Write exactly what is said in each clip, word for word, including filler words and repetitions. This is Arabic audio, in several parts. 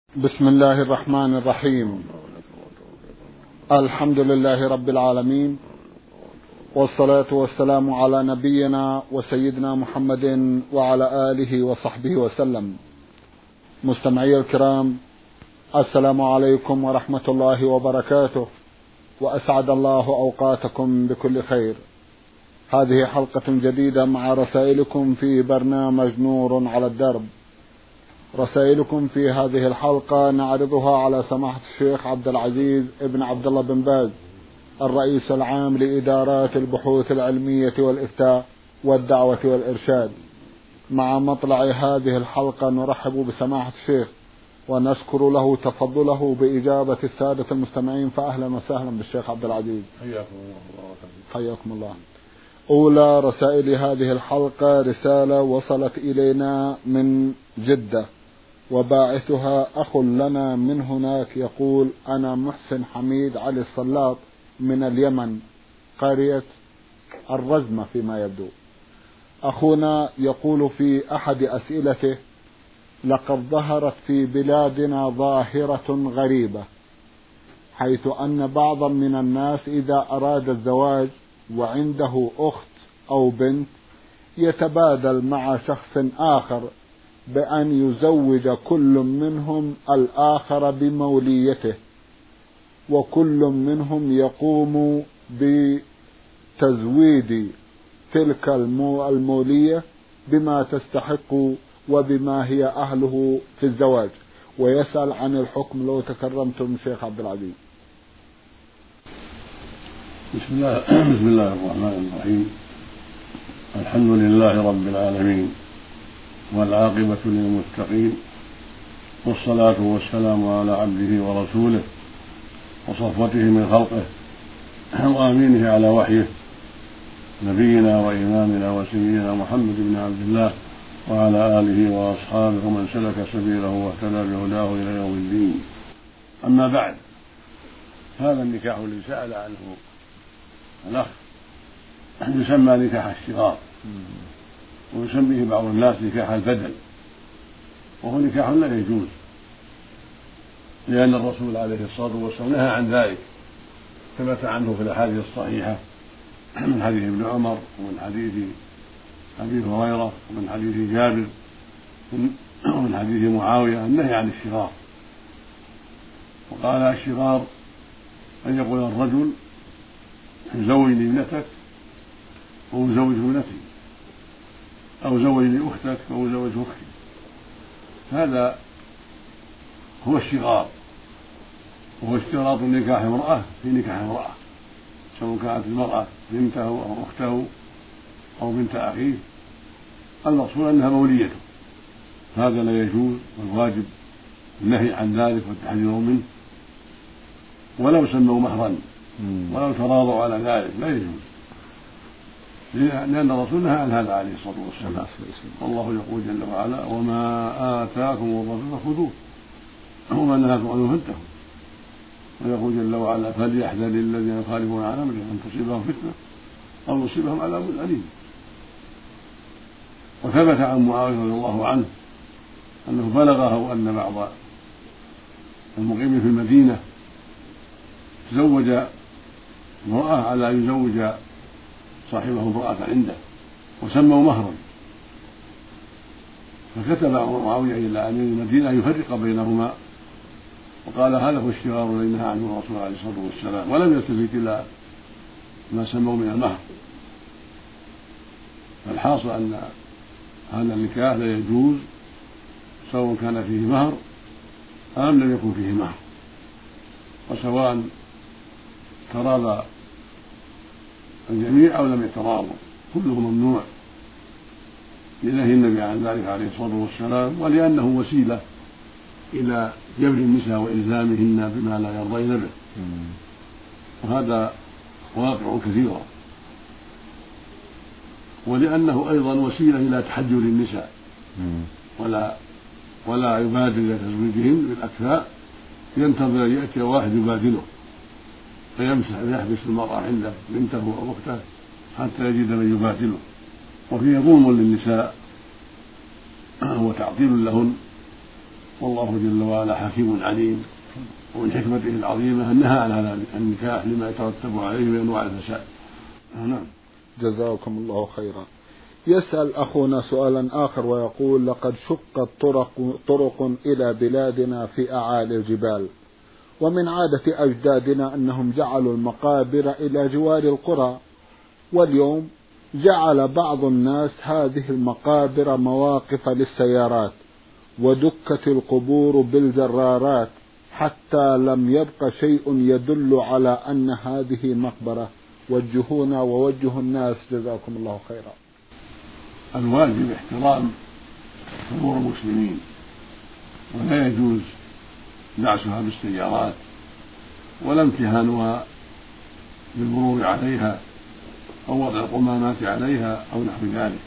بسم الله الرحمن الرحيم. الحمد لله رب العالمين، والصلاة والسلام على نبينا وسيدنا محمد وعلى آله وصحبه وسلم. مستمعي الكرام، السلام عليكم ورحمة الله وبركاته، وأسعد الله أوقاتكم بكل خير. هذه حلقة جديدة مع رسائلكم في برنامج نور على الدرب. رسائلكم في هذه الحلقة نعرضها على سماحة الشيخ عبد العزيز ابن عبد الله بن باز، الرئيس العام لإدارات البحوث العلمية والإفتاء والدعوة والإرشاد. مع مطلع هذه الحلقة نرحب بسماحة الشيخ ونشكر له تفضله بإجابة السادة المستمعين، فأهلا وسهلا بالشيخ عبد العزيز. حياكم الله. حياكم الله. أولى رسائل هذه الحلقة رسالة وصلت إلينا من جدة، وباعثها أخ لنا من هناك يقول: أنا محسن حميد علي الصلاط من اليمن، قرية الرزمة فيما يبدو. أخونا يقول في أحد أسئلته: لقد ظهرت في بلادنا ظاهرة غريبة، حيث أن بعضا من الناس إذا أراد الزواج وعنده أخت أو بنت يتبادل مع شخص آخر بأن يزوج كل منهم الآخر بموليته، وكل منهم يقوم بتزويد تلك المولية بما تستحق وبما هي أهله في الزواج، ويسأل عن الحكم لو تكرمتم شيخ عبد العزيز. بسم الله بسم الله الرحمن الرحيم. الحمد لله رب العالمين، والعاقبة للمتقين، والصلاة والسلام على عبده ورسوله وصفوته من خلقه وأمينه على وحيه، نبينا وإمامنا وسيدنا محمد بن عبد الله وعلى آله وأصحابه ومن سلك سبيله واهتدى بهداه إلى يوم الدين. أما بعد، هذا النكاح الذي سأل عنه الأخ يسمى نكاح الشغار، ويسميه بعض الناس نكاح البدل، وهو نكاح لا يجوز، لأن الرسول عليه الصلاة والسلام نهى عن ذلك. ثبت عنه في الأحاديث الصحيحة من حديث ابن عمر، ومن حديث أبي هريرة، ومن حديث جابر، ومن حديث معاوية النهي عن الشغار. وقال الشغار أن يقول الرجل: زوجني ابنتك أو زوج ابنتي، أو زوجني أختك أو زوج أختي. هذا هو الشغار، وهو اشتراط نكاح امرأة في نكاح امرأة، سواء كانت المرأة بنته أو أخته أو بنت أخيه، المقصود أنها موليته. هذا لا يجوز، والواجب النهي عن ذلك والتحذير منه، ولو سموا مهرا ولو تراضوا على ذلك لا يجوز، لأن الرسول نهى عن هذا عليه الصلاة والسلام. والله يقول جل وعلا: وما آتاكم الرسول فخذوه وما نهاكم عنه فانتهوا. ويقول جل وعلا: فليحذر الذين يخالفون عن أمره أن تصيبهم فتنة أو يصيبهم عذاب أليم. وثبت عن معاوية رضي الله عنه أنه بلغه أن بعض المقيمين في المدينة تزوج امرأة على أن يزوج صاحبه امرأة عنده، وسموا مهرا، فكتب معاوية إلى أمير المدينة يفرق بينهما، وقال: هذا هو الشغار الذي نهى عنه الرسول عليه الصلاة والسلام، ولم يلتفت إلى ما سموا من المهر. فالحاصل أن هذا النكاح لا يجوز، سواء كان فيه مهر أم لم يكن فيه مهر، وسواء تراضى الجميع أو لم يتراضوا، كله ممنوع، لنهي النبي عن ذلك عليه الصلاة والسلام، ولأنه وسيلة إلى جبر النساء وإلزامهن بما لا يرضين به، وهذا واقع كثيرا، ولأنه أيضا وسيلة إلى تحجر النساء، ولا ولا يبادر إلى تزويجهن بالأكفاء، ينتظر أن يأتي واحد يبادله فيمسح ويحبس المرأة عنده بنته أو أخته حتى يجد من يبادله، وفيه ظلم للنساء وتعطيل لهن والله جل وعلا حكيم عليم، ومن حكمته العظيمة أن نهى عن هذا النكاح لما يترتب عليه من أنواع الفساد. نعم. جزاكم الله خيرا. يسأل أخونا سؤالا آخر ويقول: لقد شقت طرق, طرق إلى بلادنا في أعالي الجبال، ومن عادة أجدادنا أنهم جعلوا المقابر إلى جوار القرى، واليوم جعل بعض الناس هذه المقابر مواقف للسيارات، ودكت القبور بالجرارات، حتى لم يبق شيء يدل على أن هذه مقبرة. وجهونا ووجه الناس جزاكم الله خيرا. الواجب احترام قبور المسلمين، ولا يجوز دعسها بالسيارات ولا امتهانها بالمرور عليها أو وضع القمامات عليها أو نحو ذلك.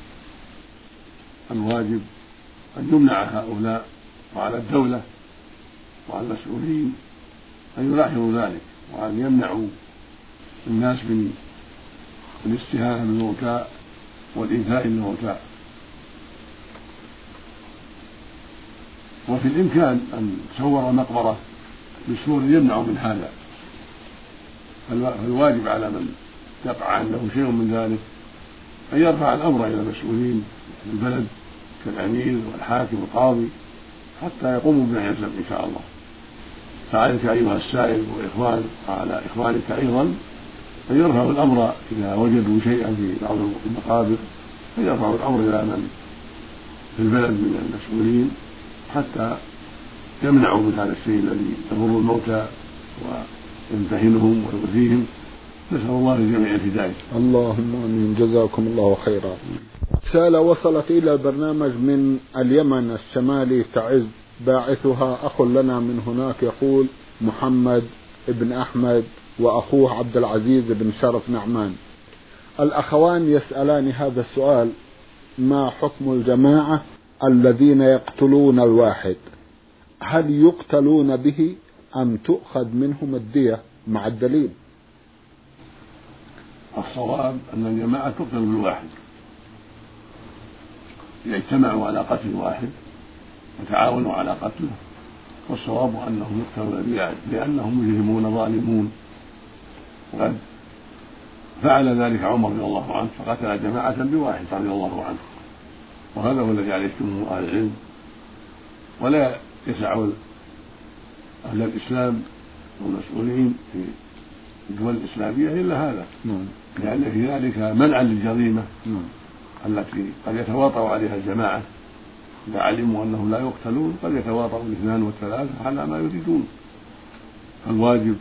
الواجب أن يمنع هؤلاء، وعلى الدولة وعلى المسؤولين أن يلاحظوا ذلك، وأن يمنعوا الناس من الاستهانة بالموتى والإيذاء للموتى. وفي الإمكان أن تصور مقبرة بسور يمنع من هذا، فالواجب على من يقع عنده شيء من ذلك أن يرفع الأمر إلى المسؤولين في البلد كالأمير والحاكم والقاضي حتى يقوموا بما يلزم إن شاء الله. فعليك أيها السائل وإخوان وعلى إخوانك أيضا أن يرفعوا الأمر إذا وجدوا شيئا في بعض المقابر، أن يرفعوا الأمر إلى من في البلد من المسؤولين حتى يمنعوا من هذا الشيء الذي يضر الموتى ويمتهنهم ويؤذيهم. نسأل الله للجميع الهداية. اللهم آمين. جزاكم الله خيرا. رسالة وصلت إلى البرنامج من اليمن الشمالي تعز، باعثها أخ لنا من هناك، يقول: محمد ابن أحمد وأخوه عبد العزيز بن شرف نعمان. الأخوان يسألان هذا السؤال: ما حكم الجماعة الذين يقتلون الواحد؟ هل يقتلون به أم تؤخذ منهم الدية مع الدليل؟ الصواب أن الجماعة تقتل بالواحد، إذا اجتمعوا على قتل واحد وتعاونوا على قتله، والصواب أنهم يقتلون لأنهم مجرمون ظالمون. وقد فعل ذلك عمر رضي الله عنه فقتل جماعة بواحد رضي الله عنه، وهذا هو الذي عليه جمهور أهل العلم. ولا يسع أهل الإسلام والمسؤولين في الدول الإسلامية إلا هذا، لأن في ذلك منعا للجريمة التي قد يتواطأ عليها الجماعة إذا علموا أنهم لا يقتلون، قد يتواطأ الاثنان والثلاثة على ما يريدون. فالواجب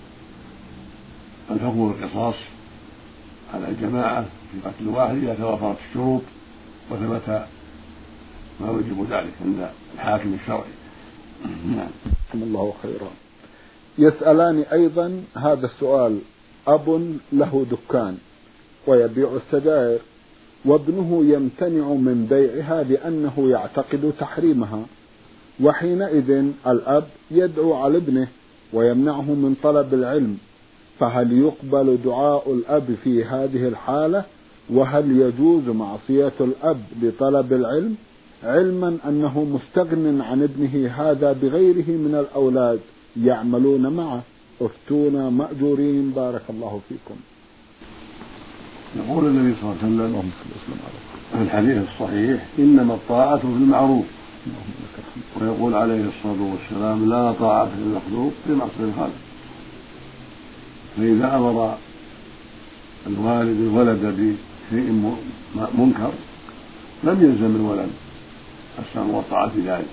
أن تكون القصاص على الجماعة في قتل واحد إذا توافرت الشروط وثبت ما يوجب ذلك عند الحاكم الشرعي. نعم. الله خيرا. يسألان أيضا هذا السؤال: أب له دكان ويبيع السجائر، وابنه يمتنع من بيعها لأنه يعتقد تحريمها، وحينئذ الأب يدعو على ابنه ويمنعه من طلب العلم، فهل يقبل دعاء الأب في هذه الحالة؟ وهل يجوز معصية الأب لطلب العلم، علما أنه مستغن عن ابنه هذا بغيره من الأولاد يعملون معه؟ افتونا مأجورين بارك الله فيكم. يقول النبي صلى الله عليه وسلم في الحديث الصحيح: إنما الطاعة في المعروف. ويقول عليه الصلاة والسلام: لا طاعة للمخلوق في معصية الخالق. فإذا أمر الوالد الولد بشيء منكر لم يلزم الولد السمع والطاعة في ذلك،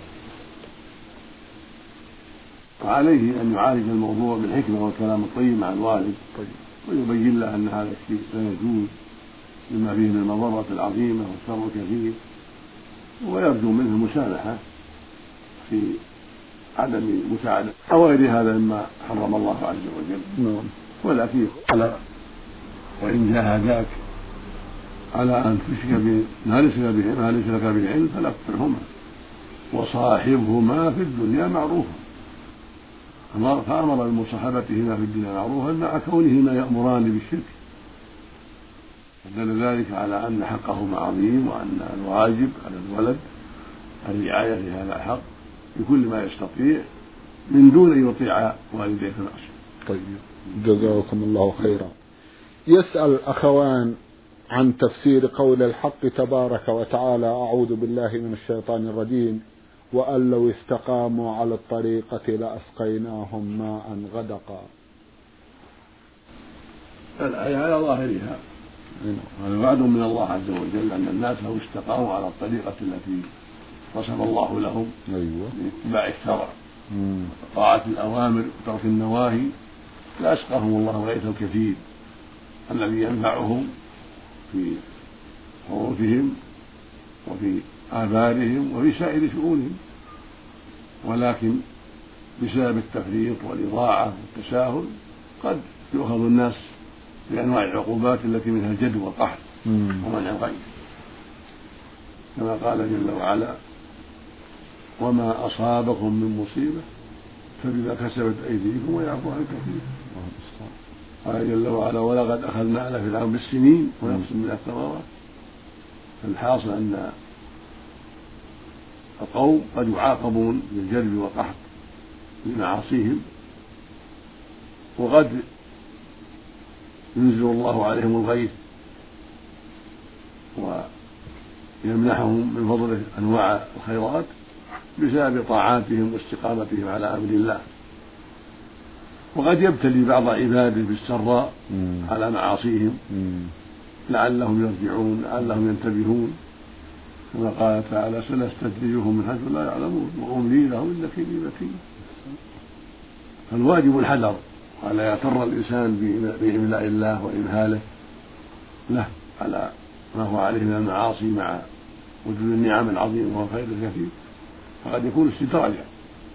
وعليه أن يعالج الموضوع بالحكمة والكلام الطيب مع الوالد، ويبين له أن هذا الشيء لا يجوز لما فيه من المضرة العظيمة والشر الكثير، ويرجو منه المسامحة في عدم مساعدة أو غير هذا مما حرم الله عز وجل. ولكن على وإن جاهداك على أن تشرك بما ليس لك به علم فلا تطعهما وصاحبهما في الدنيا معروفا. فأمر بمصاحبتهما في الدنيا معروفا مع كونهما يأمران بالشرك، فدل ذلك على أن حقهما عظيم، وأن الواجب على الولد الرعاية في هذا الحق بكل ما يستطيع من دون أن يطيع والديه في المعصية. طيب، جزاكم الله خيرا. يسأل الأخوان عن تفسير قول الحق تبارك وتعالى: أعوذ بالله من الشيطان الرجيم، وأن لو استقاموا على الطريقة لأسقيناهم ماء غدقا. الآية على ظاهرها هذا وعد من الله عز وجل أن الناس لو استقاموا على الطريقة التي رسم الله لهم باتباع الشرع وطاعة الأوامر وترك النواهي لأسقاهم الله غيث الكثير الذي ينفعهم في حروثهم وفي آبارهم وفي سائر شؤونهم، ولكن بسبب التفريط والإضاعة والتساهل قد يؤخذ الناس بأنواع العقوبات التي منها الجد والقحط ومنع الغيث، كما قال جل وعلا: وما أصابكم من مصيبة فبما كسبت أيديكم ويعفو عن كثير. قال جل وعلا: ولقد أخذنا آل فرعون بالسنين ونقص من الثمرات. فالحاصل أن القوم قد يعاقبون بالجلب والقحط لمعاصيهم، وقد ينزل الله عليهم الغيث ويمنحهم من فضله أنواع الخيرات بسبب طاعاتهم واستقامتهم على أمر الله. وقد يبتلي بعض عباده بالسراء على معاصيهم لعلهم يرجعون لعلهم ينتبهون، كما قال تعالى: سنستدرجهم من حيث لا يعلمون وأملي لهم إن كيدي متين. فالواجب الحذر ولا يغتر الإنسان بإملاء الله وإمهاله له على ما هو عليه من المعاصي مع وجود النعم العظيمة والخير الكثير، فقد يكون استدراجا.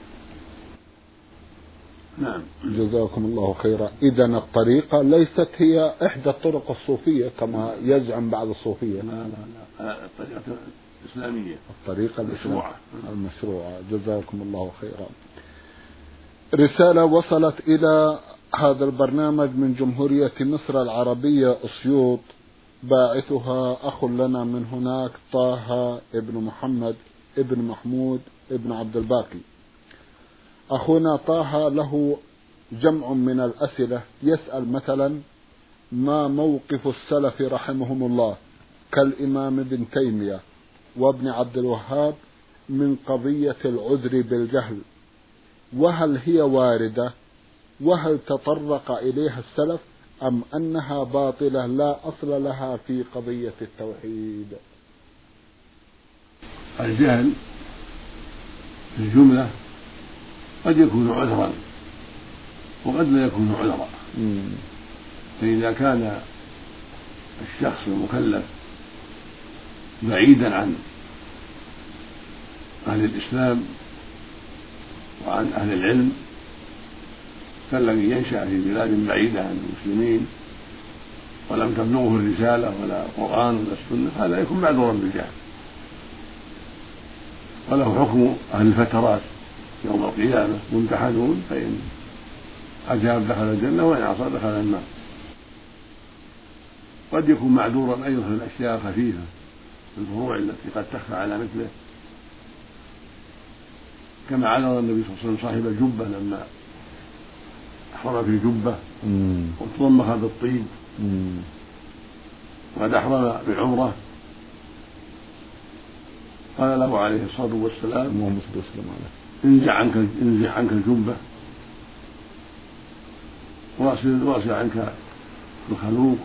نعم، جزاكم الله خيرا. إذن الطريقة ليست هي إحدى الطرق الصوفية كما يزعم بعض الصوفية. لا لا لا، الطريقة الإسلامية، الطريقة المشروعة المشروعة. جزاكم الله خيرا. رسالة وصلت إلى هذا البرنامج من جمهورية مصر العربية أسيوط، باعثها أخ لنا من هناك، طه ابن محمد ابن محمود ابن عبد الباقي. أخونا طه له جمع من الأسئلة، يسأل مثلا: ما موقف السلف رحمهم الله كالإمام ابن تيمية وابن عبد الوهاب من قضية العذر بالجهل، وهل هي واردة، وهل تطرق إليها السلف أم أنها باطلة لا أصل لها في قضية التوحيد؟ الجهل في الجملة قد يكون عذرا وقد لا يكون عذرا، فإذا كان الشخص المكلف بعيدا عن أهل الإسلام وعن أهل العلم كالذي ينشأ في بلاد بعيدة عن المسلمين ولم تبلغه الرسالة ولا القرآن ولا السنة، هذا يكون معذورا بالجهل، وله حكم أهل الفترات يوم القيامة ممتحنون، فإن أجاب دخل الجنة وإن عصى دخل النار. قد يكون معذورا أيضا في الأشياء الخفيفة الفروع التي قد تخفى على مثله، كما علّر النبي صلى الله عليه وسلم صاحب الجبة لما أحرم في الجبة وتضمخ بالطيب وقد أحرم بالعمرة، قال له عليه الصلاة والسلام: انزع عنك انزع عنك الجبة واغسل عنك الخلوق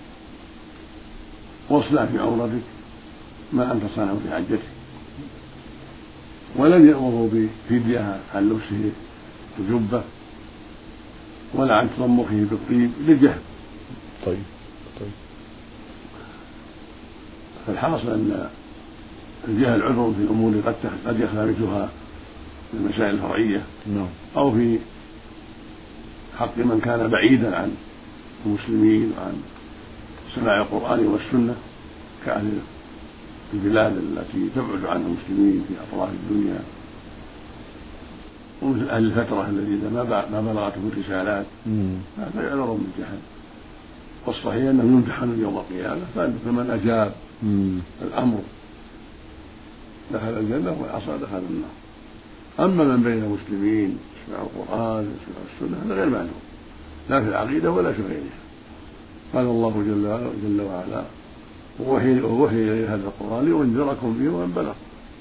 واصلح في عورتك ما أنت صانع في حجتك. ولم يأمره بفدية عن لبسه الجبة ولا عن تضمخه بالطيب للجهل. طيب طيب فالحاصل أن الجهل عذر في الأمور قد قد يخفى مثلها في المسائل الفرعية أو في حق من كان بعيدا عن المسلمين وعن سماع القرآن والسنة كأهل البلاد التي تبعد عن المسلمين في أطراف الدنيا، ومثل أهل الفترة الذين ما بلغتهم الرسالات، هذا يعذر بالجهل. والصحيح أنهم يمتحنون يوم القيامة، فمن أجاب الأمر دخل الجنة ومن عصى دخل النار. أما من بين المسلمين يسمع القرآن يسمع السنة هذا غير معلوم لا في العقيدة ولا في غيرها. قال الله جل, جل وعلا ووحي إلي هذا القرآن لينذركم به ومن بلغ.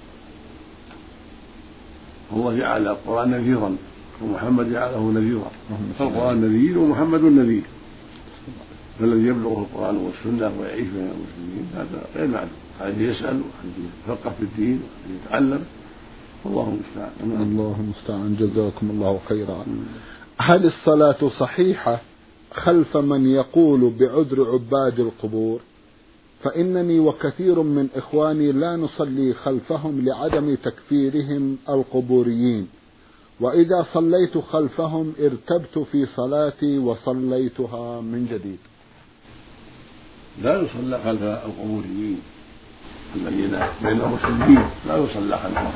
الله جعل القرآن نذيرا ومحمد جعله نذيرا، فالقرآن نذير ومحمد نذير، فالذي يبلغه القرآن والسنة ويعيش بين المسلمين هذا غير معلوم، هذا يسأل وهذا يتفقه في الدين وهذا يتعلم، والله المستعان. الله المستعان. جزاكم الله خيرا. هل الصلاة صحيحة خلف من يقول بعذر عباد القبور؟ فإنني وكثير من إخواني لا نصلي خلفهم لعدم تكفيرهم القبوريين، وإذا صليت خلفهم ارتبت في صلاتي وصليتها من جديد. لا يصلى خلف القبوريين الذين بين المسلمين، لا يصلى خلفهم،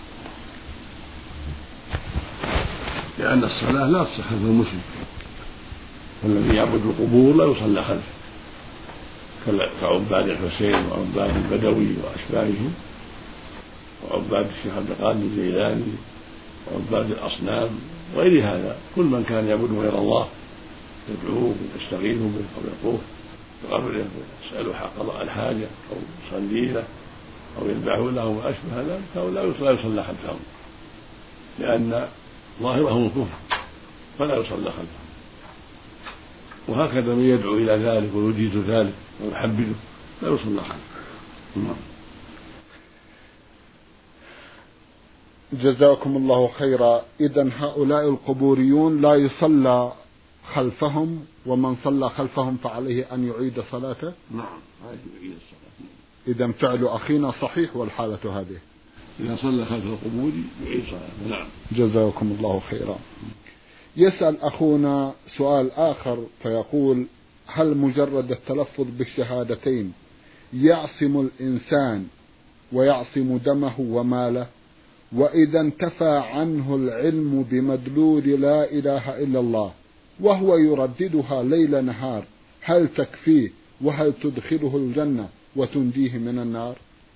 لأن الصلاة لا تصح خلف المسلم، والذي يعبد القبور لا يصلى خلفه كعباد الحسين وعباد البدوي وأشباههم وعباد الشيخ عبد القادر الجيلاني وعباد الأصنام وغير هذا. كل من كان يعبد غير الله يدعوه ويستغيث به أو يطوف بقبره ويسأله حق قضاء الحاجة أو يصلي له أو يذبح له وأشبه ذلك فلا يصلى خلفهم، لأن ظاهرهم الكفر فلا يصلى خلفهم. وهكذا من يدعو إلى ذلك ويجيز ذلك ويحبده لا يصلى خلفه. جزاكم الله خيرا. إذن هؤلاء القبوريون لا يصلى خلفهم، ومن صلى خلفهم فعليه أن يعيد صلاته؟ نعم يعيد الصلاة. إذن فعل أخينا صحيح والحالة هذه. إذا صلى خلف القبور يعيد صلاته. نعم. جزاكم الله خيرا. يسأل أخونا سؤال آخر فيقول: هل مجرد التلفظ بالشهادتين يعصم الإنسان ويعصم دمه وماله؟ وإذا انتفى عنه العلم بمدلول لا إله إلا الله وهو يرددها ليل نهار هل تكفيه وهل تدخله الجنة وتنجيه من النار؟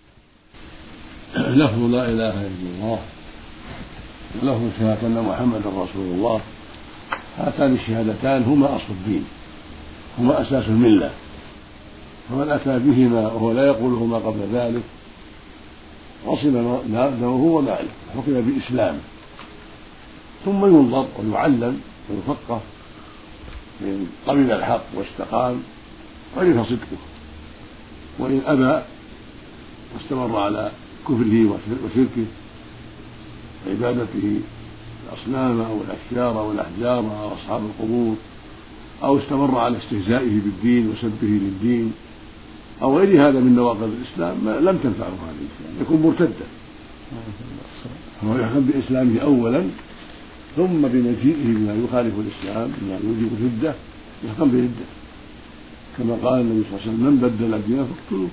لفظ لا إله إلا الله ولفظ شهادة أن محمد رسول الله، هاتان الشهادتان هما أصل الدين، هما أساس الملة، فمن أتى بهما وهو لا يقولهما قبل ذلك عصم دمه وماله، حكم بإسلام، ثم ينظر ويعلم ويفقه من قبل الحق واستقام عرف صدقه، وإن أبى واستمر على كفره وشركه عبادته الأصنام أو الأشجار أو الأحجار أو أصحاب القبور، أو استمر على استهزائه بالدين وسبه للدين أو غير هذا من نواقض الإسلام لم تنفعه هذا الإسلام، يكون مرتدا. هو يحكم بإسلامه أولا ثم بمجيئه بما يخالف الإسلام بما يوجب الردة يحكم بردة، كما قال النبي صلى الله عليه وسلم: من بدل دينه فاقتلوه.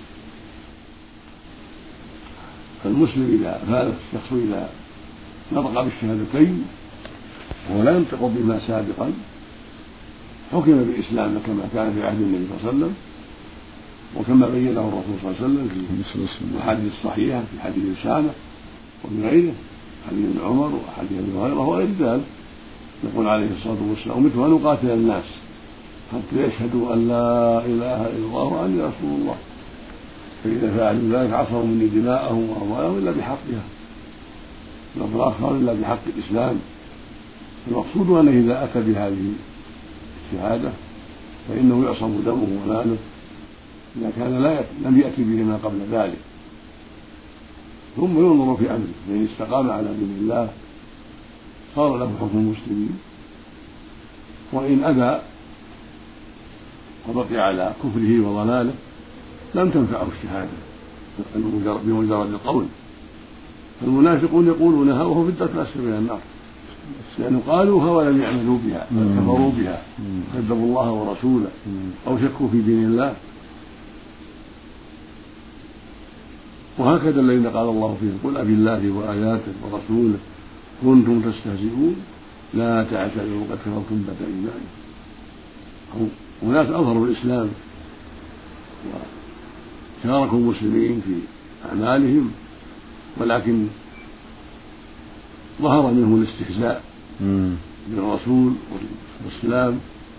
فالمسلم إذا فات الشخص إذا نطق بالشهادتين وهو لا ينطق بما سابقا حكم بالإسلام كما كان في عهد النبي صلى الله عليه وسلم، وكما بينه الرسول صلى الله عليه وسلم في الحديث الصحيحة في حديث أسامة ومن غيره، حديث ابن عمر وحديث ابي هريرة وغير ذلك، يقول عليه الصلاة والسلام: أمرت أن أقاتل الناس حتى يشهدوا أن لا إله إلا الله وأني رسول الله، فإذا فعلوا ذلك عصروا مني دماءهم وأموالهم إلا بحقها، والآخر إلا بحق الإسلام. المقصود أنه إذا أتى بهذه الشهادة فإنه يعصم دمه وماله إذا كان لا يأتي لم يأتي بهما قبل ذلك، ثم ينظر في أمره، فإن استقام على دين الله صار له حكم المسلمين، وإن أبى وبقي على كفره وضلاله لم تنفعه الشهادة بمجرد القول. فالمنافقون يقولونها وهو في الدرك الأسفل من النار، لأنه قالوها ولم يعملوا بها بل كفروا بها كذبوا الله ورسوله أو شكوا في دين الله. وهكذا الذين قال الله فيهم: قل أبي الله وآياته ورسوله كنتم تستهزئون لا تعتذروا قد كفرتم بعد إيمانكم. وناس أظهروا الإسلام وشاركوا المسلمين في أعمالهم ولكن ظهر منه الاستهزاء بالرسول والإسلام،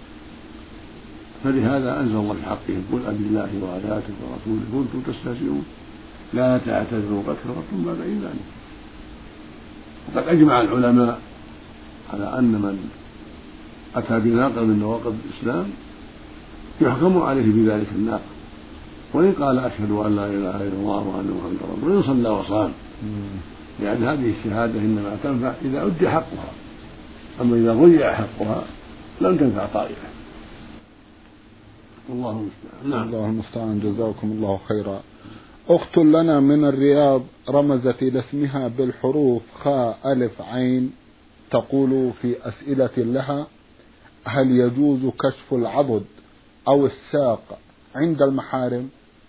فلهذا أنزل الله في حقهم: قل أبالله وآياته ورسوله كنتم تستهزئون لا تعتذروا قد كفرتم بعد إيمانكم. وقد أجمع العلماء على أن من أتى بناقض من نواقض الإسلام يحكم عليه بذلك الناقض، وإن قال أشهد أن لا إله إلا الله وأن محمدا رسول الله، وإن صلى وصام، لأن هذه الشهادة إنما تنفع إذا أدى حقها، أما إذا ضيع حقها لم تنفع طائفة. الله المستعان. نعم. الله المستعان. جزاكم الله خيرا. أخت لنا من الرياض رمزت إلى اسمها بالحروف خاء ألف عين، تقول في أسئلة لها: هل يجوز كشف العضد أو الساق عند المحارم؟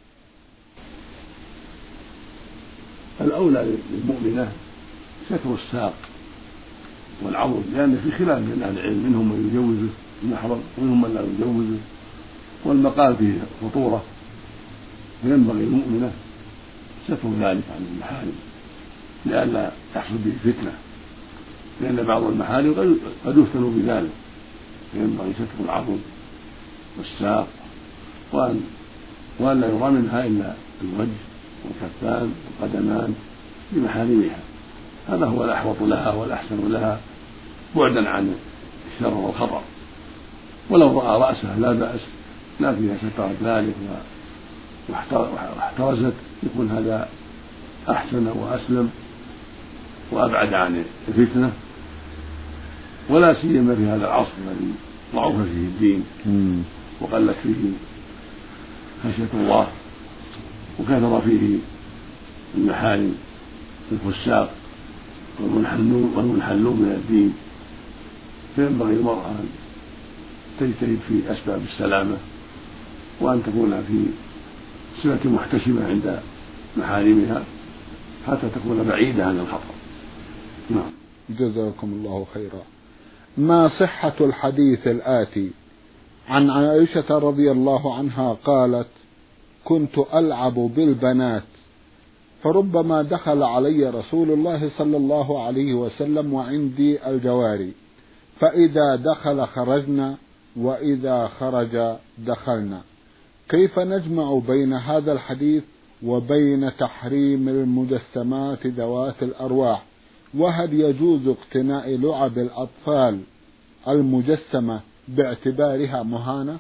الأولى للمؤمنة ستر الساق والعضد، لأن في خلاف من أهل العلم، منهم من يجوزه المحرم ومنهم من لا يجوزه، والمقال فيه خطورة، فينبغي المؤمنة ستر ذلك عن المحارم لئلا يحصل به فتنة، لأن بعض المحارم قد يفتنوا بذلك، فينبغي ستر العضد والساق، وأن وأن لا يرى منها إلا الوجه والكفان والقدمان بمحارمها، هذا هو الأحوط لها والأحسن لها بعدا عن الشر والخطر. ولو رأى رأسها لا بأس، لكنها سترت ذلك واحترزت، يكون هذا أحسن وأسلم وأبعد عن الفتنة، ولا سيما في هذا العصر الذي ضعف فيه الدين وقلت فيه خشية الله وكثر فيه المحارم الفساق والمنحلون من الدين، فينبغي المرأة أن تجتهد في أسباب السلامة، وأن تكون في صفة محتشمة عند محارمها حتى تكون بعيدة عن الخطر. نعم. جزاكم الله خيرا. ما صحة الحديث الآتي؟ عن عائشة رضي الله عنها قالت: كنت ألعب بالبنات فربما دخل علي رسول الله صلى الله عليه وسلم وعندي الجواري، فإذا دخل خرجنا وإذا خرج دخلنا. كيف نجمع بين هذا الحديث وبين تحريم المجسمات ذوات الأرواح؟ وهل يجوز اقتناء لعب الأطفال المجسمة باعتبارها مهانة؟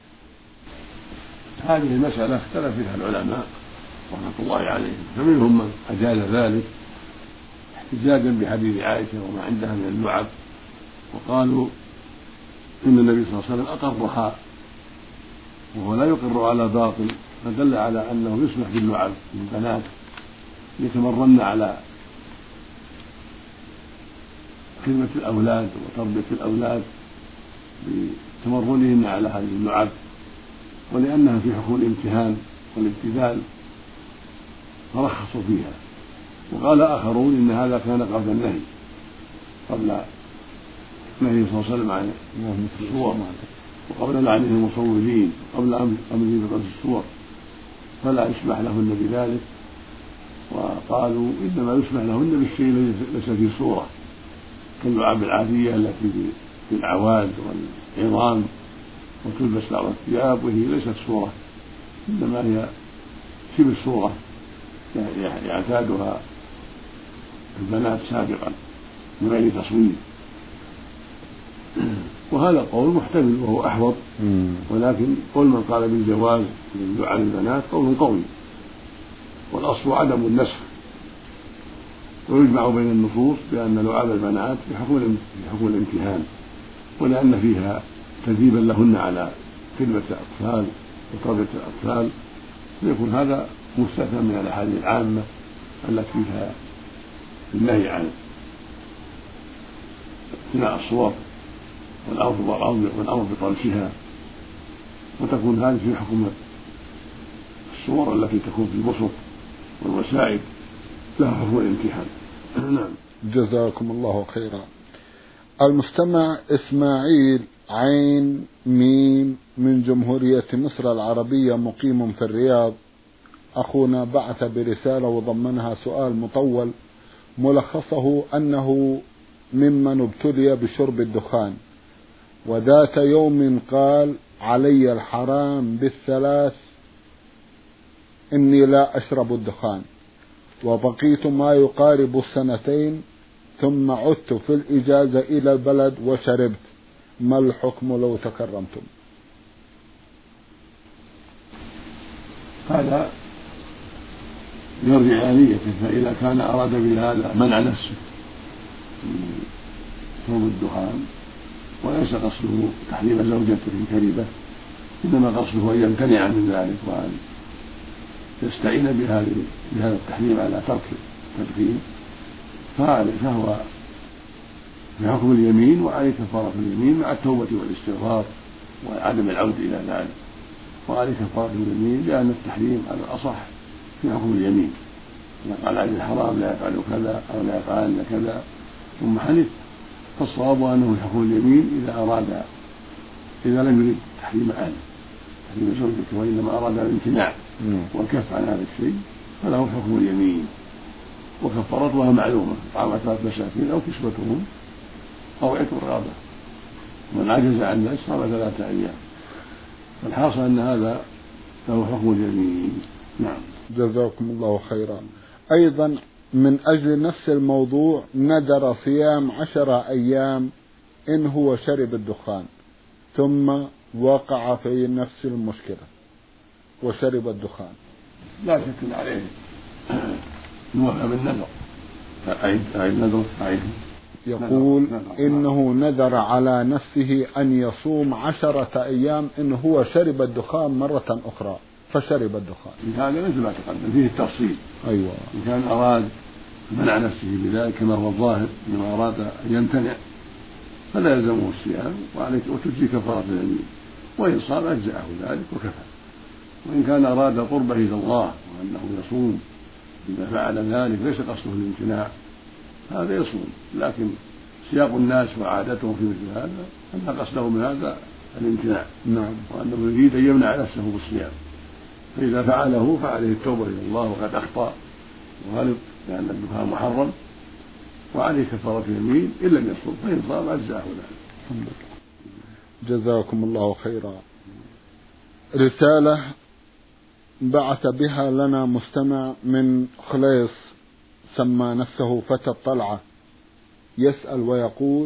هذه المسألة اختلف فيها العلماء رحمة الله عليهم، فمنهم من أجاز ذلك احتجاجا بحديث عائشة وما عندها من اللعب، وقالوا إن النبي صلى الله عليه وسلم أقرها وهو لا يقر على باطل، فدل على أنه يسمح باللعب للبنات يتمرن على خدمة الأولاد وتربية الأولاد بتمرنهن على هذه اللعب، ولأنها في حكم الامتهان والابتذال فرخصوا فيها. وقال آخرون إن هذا كان قبل النهي، قبل النهي صلى الله عليه وسلم عن الصور، وقبل لعنه المصورين، وقبل أمره بقصد الصور، فلا يسمح لهن بذلك. وقالوا إنما يسمح لهن بالشيء ليس فيه صورة، كاللعاب العادية التي في العواد والعظام وتلبس بعض الثياب وهي ليست صورة، إنما هي شبه صورة يعتادها البنات سابقا من غير تصوير. وهذا القول محتمل وهو أحوط، ولكن قول من قال بالجواز من لعب البنات قول قوي، والأصل عدم النسخ، ويجمع بين النصوص بأن لعاب البنات في حكم الامتهان، ولأن فيها تدريبا لهن على خدمة الأطفال وتربية الأطفال، فيكون هذا مستثنى من الأحاديث العامة التي فيها النهي عن اقتناء الصور والأرض والأرض بطمسها، وتكون هذه في حكم الصور التي تكون في البسط والوسائد لها حكم الامتحان. نعم. جزاكم الله خيرا. المستمع إسماعيل عين ميم من جمهورية مصر العربية مقيم في الرياض أخونا بعث برسالة وضمنها سؤال مطول، ملخصه أنه ممن ابتلي بشرب الدخان، وذات يوم قال: علي الحرام بالثلاث، إني لا أشرب الدخان، وبقيت ما يقارب السنتين، ثم عدت في الإجازة إلى البلد وشربت، ما الحكم لو تكرمتم؟ هذا يرجع إلى نيته، فإذا كان أراد بهذا منع نفسه من شرب الدخان وليس قصده تحريم زوجته كريبة، إنما قصده أن يمتنع من ذلك وأن يستعين بهذا التحريم على ترك التدخين، فهو في حكم اليمين وعليه كفارة اليمين مع التوبة والاستغفار وعدم العود إلى ذلك، وعليه كفارة اليمين لأن التحريم على الأصح في حكم اليمين، إذا قال عليه الحرام لا يفعل كذا أو لا يفعلن كذا ثم حلف، فالصواب أنه في حكم اليمين إذا أراد، إذا لم يرد تحريم أهله تحريم زوجته وإنما أراد الامتناع والكف عن هذا الشيء فله حكم اليمين، وكفارتها معلومة: إطعام ثلاث مساكين أو كسوتهم أو عتق رقبة، من عجز عن ذلك صام ثلاثة أيام. فالحاصل أن هذا له حكم اليمين. نعم. جزاكم الله خيرا. أيضا من أجل نفس الموضوع نذر صيام عشرة أيام إن هو شرب الدخان، ثم وقع في نفس المشكلة وشرب الدخان، لا شك عليه نوفى بالنذر. أعيد أعيد نذر أعيد. يقول إنه نذر على نفسه أن يصوم عشرة أيام إن هو شرب الدخان مرة أخرى فشرب الدخان. هذا مثل ما تقدم فيه التفصيل. أيوة. إن كان أراد منع نفسه بذلك كما هو الظاهر لما أراد أن يمتنع فلا يلزمه الصيام وعليك وتجزي كفارة اليمين، وإن صام أجزأه ذلك وكفى. وإن كان أراد قربه إلى الله وأنه يصوم إذا فعل ذلك ليس قصده الامتناع هذا يصوم، لكن سياق الناس وعادتهم في مثل هذا أن قصده من هذا الامتناع. نعم. وأنه يريد أن يمنع نفسه بالصيام، فإذا فعله فعليه التوبة إلى الله وقد أخطأ وغلط لأن الدخان محرم، وعليه كفارة اليمين إن لم يصوم، فإن صام أجزاه ذلك. الحمد لله. جزاكم الله خيرا. رسالة بعث بها لنا مستمع من خليص سمى نفسه فتى الطلعة، يسأل ويقول: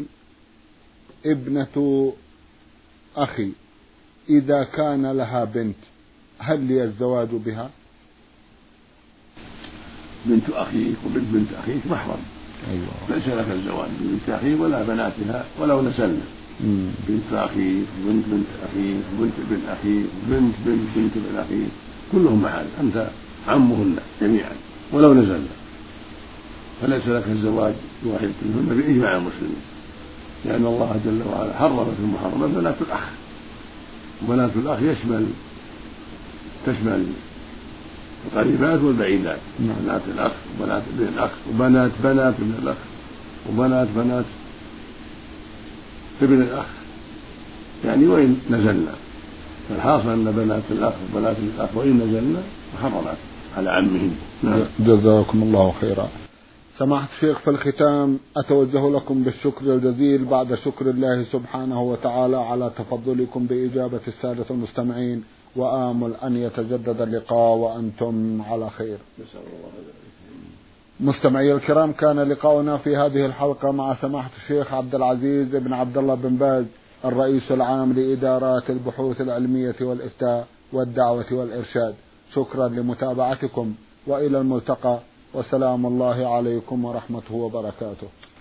ابنة أخي إذا كان لها بنت هل لي الزواج بها؟ بنت أخيك وبنت بنت أخيك محرم. أيوة. ليس لك الزواج بنت أخيك ولا بناتها ولو نسلنا. مم. بنت أخيك بنت بنت أخيك بنت بنت أخيك بنت بنت بنت بنت أخيك كلهم محال، أنت عمهن جميعا ولو نزلنا، فليس لك الزواج بواحدة منهن بإجماع المسلمين، لأن الله جل وعلا حرم في المحرمات بنات الأخ، وبنات الأخ يشمل تشمل القريبات والبعيدات. بنات الأخ وبنات ابن الأخ وبنات بنات ابن الأخ وبنات بنات ابن الأخ، يعني وإن نزلنا، فالحاصل أن بنات الأخ وبنات الأخ وإن نزلنا محرمات على عمهم. نعم. جزاكم الله خيرا. سماحة الشيخ، في الختام أتوجه لكم بالشكر الجزيل بعد شكر الله سبحانه وتعالى على تفضلكم بإجابة السادة المستمعين، وآمل أن يتجدد اللقاء وأنتم على خير. مستمعي الكرام، كان لقاؤنا في هذه الحلقة مع سماحة الشيخ عبد العزيز بن عبد الله بن باز الرئيس العام لإدارات البحوث العلمية والإفتاء والدعوة والإرشاد. شكرا لمتابعتكم وإلى الملتقى، وسلام الله عليكم ورحمته وبركاته.